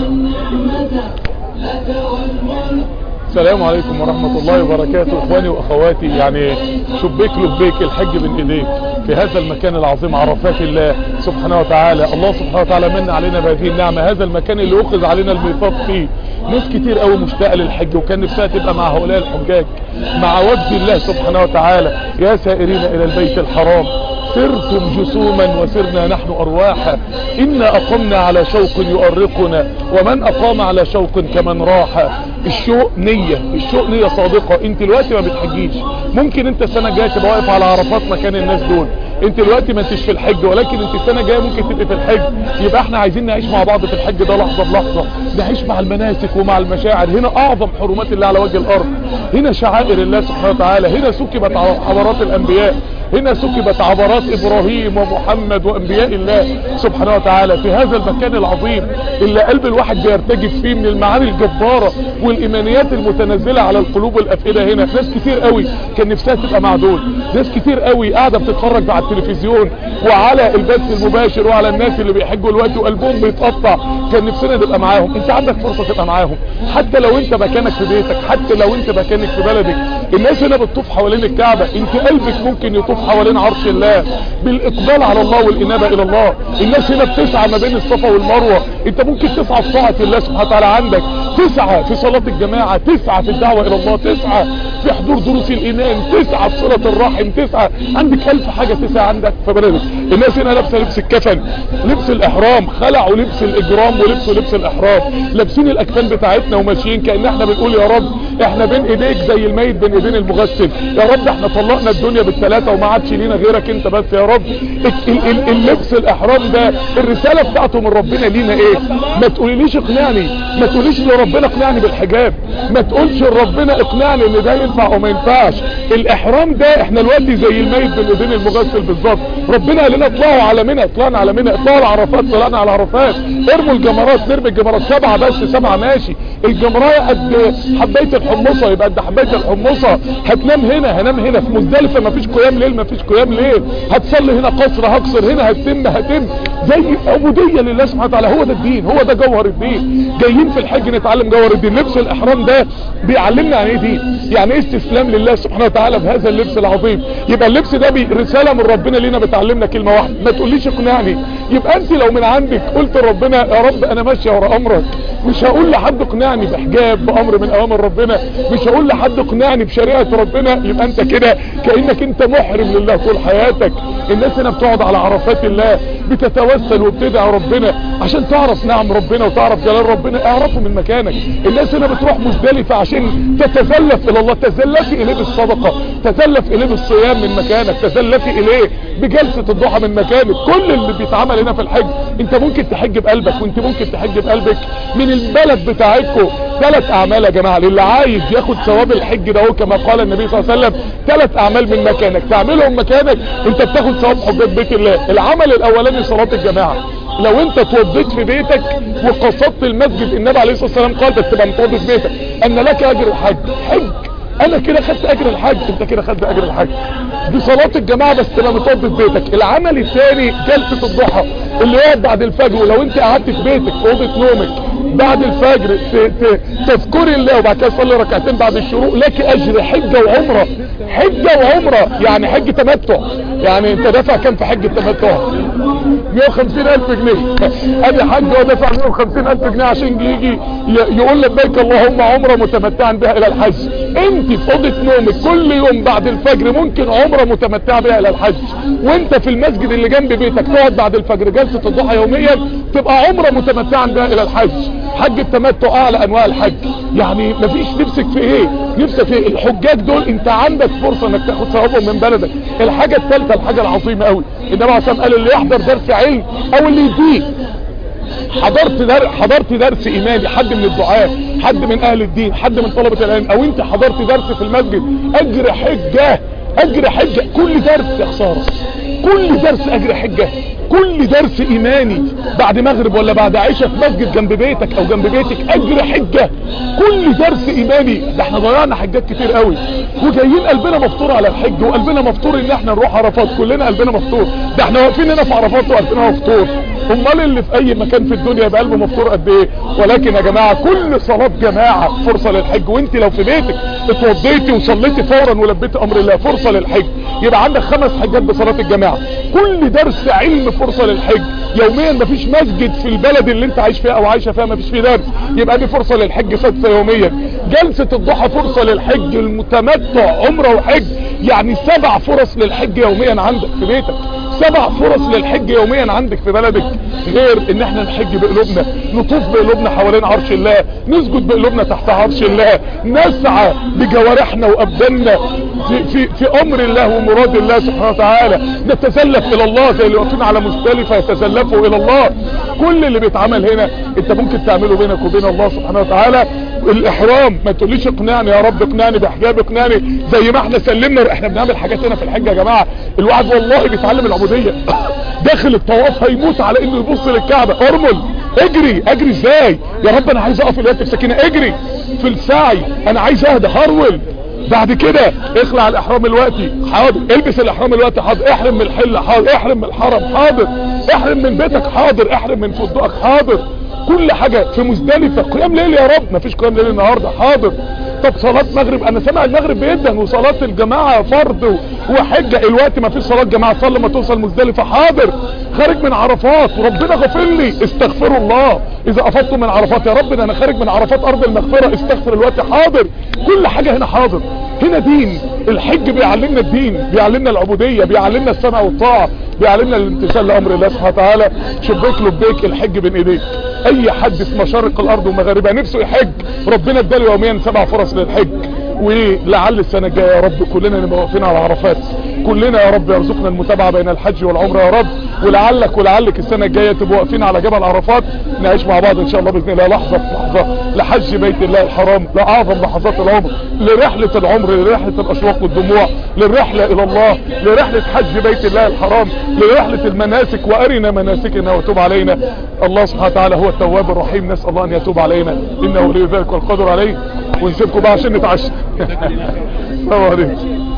السلام عليكم ورحمة الله وبركاته. اخواني واخواتي، يعني شبيك لبيك الحج بين ايديك في هذا المكان العظيم، عرفات الله سبحانه وتعالى. الله سبحانه وتعالى من علينا بهذه النعمة، هذا المكان اللي اخذ علينا الميثاق فيه. ناس كتير قوي مشتاقة للحج وكان نفسها تبقى مع هؤلاء الحجاج، مع وفد الله سبحانه وتعالى. يا سائرين الى البيت الحرام، سرتم جسوما وسرنا نحن ارواحا، إنا اقمنا على شوق يؤرقنا، ومن اقام على شوق كمن راح. الشوق نية، الشوق نية صادقة. انت دلوقتي ما بتحجيش، ممكن انت السنة الجاية تبقى واقف على عرفات مكان الناس دول. انت دلوقتي ما انتش في الحج، ولكن انت السنة الجاية ممكن تبقى في الحج. يبقى احنا عايزين نعيش مع بعض في الحج ده لحظة بلحظة، نعيش مع المناسك ومع المشاعر. هنا اعظم حرمات الله على وجه الارض، هنا شعائر الله سبحانه وتعالى، هنا سكبت عبرات الانبياء، هنا سكبت عبرات ابراهيم ومحمد وانبياء الله سبحانه وتعالى. في هذا المكان العظيم اللي قلب الواحد بيرتجف فيه من المعاني الجبارة والايمانيات المتنزلة على القلوب والافئدة. هنا ناس كتير قوي كان نفسها تبقى مع دول، ناس كتير قوي قاعدة بتتفرج على التلفزيون وعلى البث المباشر وعلى الناس اللي بيحجوا الوقت وقلبهم بيتقطع، كان نفسنا نبقى معاهم. انت عندك فرصة تبقى معاهم، حتى لو انت مكانك في بيتك، حتى لو انت مكانك في بلدك. الناس هنا بتطوف حوالين الكعبة، انت قلبك ممكن يطوف حوالين عرش الله بالاقبال على الله والانابة الى الله. الناس هنا بتسعى ما بين الصفا والمروة، انت ممكن تسعى في طاعة الله سبحانه وتعالى، عندك تسعى في صلاة الجماعة، تسعى في الدعوة الى الله، تسعى في حضور دروس الايمان، تسعى في صلة الرحم، تسعى، عندك 1000 حاجة تسعى عندك في بلدك. الناس هنا لابسه لبس الكفن، لبس الاحرام، خلعوا لبس الاجرام ولبسوا لبس الاحرام، لابسين الاكفان بتاعتنا وماشيين كأن احنا بنقول يا رب احنا بين ايديك زي الميت بين ايدين المغسل. يا رب احنا طلقنا الدنيا بالثلاثة وما عادش لينا غيرك انت بس يا رب. اللبس الاحرام ده الرسالة بتاعته من ربنا لينا ايه؟ ما تقوليليش اقنعني، ما تقوليش لربنا اقنعني بالحجاب، ما تقولش لربنا اقنعني ان ده ينفع او ما ينفعش. الاحرام ده احنا دلوقتي زي الميت بين ايدين المغسل بالظبط. ربنا قال لنا اطلعوا على منى، طلعنا على منى، اطلعوا على عرفات، طلعنا على عرفات، ارموا الجمرات، نرمي الجمرات 7 بس 7 ماشي. الجمرايه قد حبايه الحمصه، يبقى قد حبايه الحمصه. هتنام هنا، هنام هنا في مزدلفه، مفيش قيام ليل، مفيش قيام ليل. هتصلي هنا قصر، هقصر هنا، هتم زي عبوديه لله سبحانه وتعالى. هو ده الدين، هو ده جوهر الدين. جايين في الحج نتعلم جوهر الدين. لبس الاحرام ده بيعلمنا يعني ايه دين، يعني ايه استسلام لله سبحانه وتعالى بهذا اللبس العظيم. يبقى اللبس ده رساله من ربنا لينا، بتعلمنا كلمه واحده، ما تقوليش اقنعني. يبقى انت لو من عندك قلت لربنا يا رب انا ماشيه ورا امرك، مش هقول لحد اقنعني بحجاب، بامر من اوامر ربنا، مش هقول لحد اقنعني بشريعه ربنا، يبقى انت كده كانك انت محرم لله طول حياتك. الناس هنا بتقعد على عرفات الله بتتوسل وبتدعي ربنا عشان تعرف نعم ربنا وتعرف جلال ربنا. اعرفه من مكانك. الناس هنا بتروح مزدلفه عشان تتزلف الى الله، تزلفي اليه بالصدقه، تزلف اليه بالصيام من مكانك، تزلفي اليه بجلسه الضحى من مكانك. كل اللي بيتعمل هنا في الحج انت ممكن تحج بقلبك، وانت ممكن تحج بقلبك من البلد بتاعتكم. 3 اعمال يا جماعه للي عايز ياخد ثواب الحج ده، كما قال النبي صلى الله عليه وسلم 3 اعمال من مكانك تعملهم مكانك انت بتاخد ثواب حجاج بيت الله. العمل الاولاني صلاه الجماعه. لو انت اتوضيت في بيتك وقصدت المسجد، النبي عليه الصلاه والسلام قال بس تبقى متوضي في بيتك ان لك اجر الحج. حج انا كده خدت اجر الحج، انت كده خدت اجر الحج. دي صلاة الجماعة بس تبقى متوضي في بيتك. العمل الثاني جلسة الضحى اللي يقعد بعد الفجر، ولو انت قعدت في بيتك في اوضه نومك بعد الفجر تذكري الله وبعد كده تصلي ركعتين بعد الشروق، لك اجر حجة وعمرة. حجة وعمرة يعني حج تمتع. يعني انت دافع كام في حج التمتع؟ 150,000 جنيه. ادي حج ودافع 150,000 جنيه عشان يجي يقول لبيك اللهم عمرة متمتعا بها الى الحج. انت في اوضه نومك كل يوم بعد الفجر ممكن عمرة متمتعة بها الى الحج، وانت في المسجد اللي جنب بيتك تقعد بعد الفجر جلسة الضحى يوميا تبقى عمرة متمتعا بها الى الحج. حج التمتع اعلى انواع الحج. يعني مفيش نفسك في ايه، نفسك في الحجاج دول انت عندك فرصة انك تاخد ثوابهم من بلدك. الحاجة الثالثة الحاجة العظيمة قوي، النبي عليه الصلاة والسلام قال اللي يحضر درس علم او اللي يديه. حضرت درس ايماني، حد من الدعاة، حد من اهل الدين، حد من طلبة العلم، او انت حضرت درس في المسجد، اجر حجة، اجر حجة. كل درس يا خسارة، كل درس اجر حجة، كل درس ايماني بعد مغرب ولا بعد عشاء في مسجد جنب بيتك او جنب بيتك اجر حجة. كل درس ايماني. ده احنا ضيعنا حجات كتير قوي وجايين قلبنا مفتور على الحج، وقلبنا مفتور ان احنا نروح عرفات، كلنا قلبنا مفتور. ده احنا واقفين هنا في عرفات وقلبنا مفتور، امال اللي في اي مكان في الدنيا يبقى قلبه مفتور قد ايه؟ ولكن يا جماعة كل صلاة جماعة فرصة للحج. وانت لو في بيتك اتوضيتي وصليتي فورا ولبيتي امر الله فرصة للحج. يبقى عندك 5 حجات بصلاة الجماعة. كل درس علم فرصة للحج. يوميا مفيش مسجد في البلد اللي انت عايش فيها او عايشة فيها مفيش فيه درس، يبقى دي فرصة للحج سادسة يوميا. جلسة الضحى فرصة للحج. المتمتع عمره وحج، يعني 7 فرص للحج يوميا عندك في بيتك، 7 فرص للحج يوميا عندك في بلدك. غير ان احنا نحج بقلوبنا، نطوف بقلوبنا حوالين عرش الله، نسجد بقلوبنا تحت عرش الله، نسعى بجوارحنا وابداننا في امر الله ومراد الله سبحانه وتعالى، نتزلف الى الله زي اللي واقفين على مزدلفة يتزلفوا الى الله. كل اللي بيتعمل هنا انت ممكن تعمله بينك وبين الله سبحانه وتعالى. الاحرام ما تقوليش اقنعني يا رب، اقنعني بحجاب، اقنعني زي ما احنا سلمنا. احنا بنعمل حاجات هنا في الحج يا جماعة. الواحد والله بيتعلم العبودية. داخل الطواف هيموت على انه يبص للكعبة. ارمل، اجري ازاي يا رب؟ انا عايز اقف الوقت في سكينة. اجري في السعي، انا عايز اهدى. هرول. بعد كده اخلع الاحرام الوقتي، حاضر. البس الاحرام الوقتي، حاضر. احرم من الحلة، حاضر. احرم من الحرم، حاضر. احرم من بيتك، حاضر. احرم من فندقك، حاضر. كل حاجة في مزدلفة. قيام ليل يا رب، مفيش قيام ليل النهاردة، حاضر. طب صلاة مغرب، انا سامع المغرب جدا، وصلاة الجماعة فرض وحجة. الوقت ما فيش صلاة جماعة، صلي ما توصل مزدلفة، حاضر. خارج من عرفات وربنا غفر لي، استغفروا الله اذا افضتم من عرفات. يا رب انا خارج من عرفات ارض المغفرة، استغفر الوقت، حاضر. كل حاجة هنا حاضر. هنا دين. الحج بيعلمنا الدين، بيعلمنا العبودية، بيعلمنا السمع والطاعة، بيعلمنا الامتثال لامر الله سبحانه وتعالى. شبيك لبيك، الحج بين ايديك. اي حد في مشارق الارض ومغاربها نفسه يحج، ربنا اداله يوميا 7 فرص للحج. ولعل السنة الجاية يا رب كلنا نبقى واقفين على عرفات. كلنا يا رب يرزقنا المتابعة بين الحج والعمرة يا رب. ولعلك السنة الجاية تبقوا واقفين على جبل عرفات، نعيش مع بعض ان شاء الله باذن الله لحظة في لحظة لحج بيت الله الحرام، لاعظم لحظات العمر، لرحلة العمر، لرحلة الاشواق والدموع، للرحلة الى الله، لرحلة حج بيت الله الحرام، لرحلة المناسك. وارنا مناسكنا وتوب علينا. الله سبحانه وتعالى هو التواب الرحيم، نسأل الله ان يتوب علينا انه ولي ذلك والقدر عليه. ونسيبكم بقى عشان نتعشى. السلام عليكم.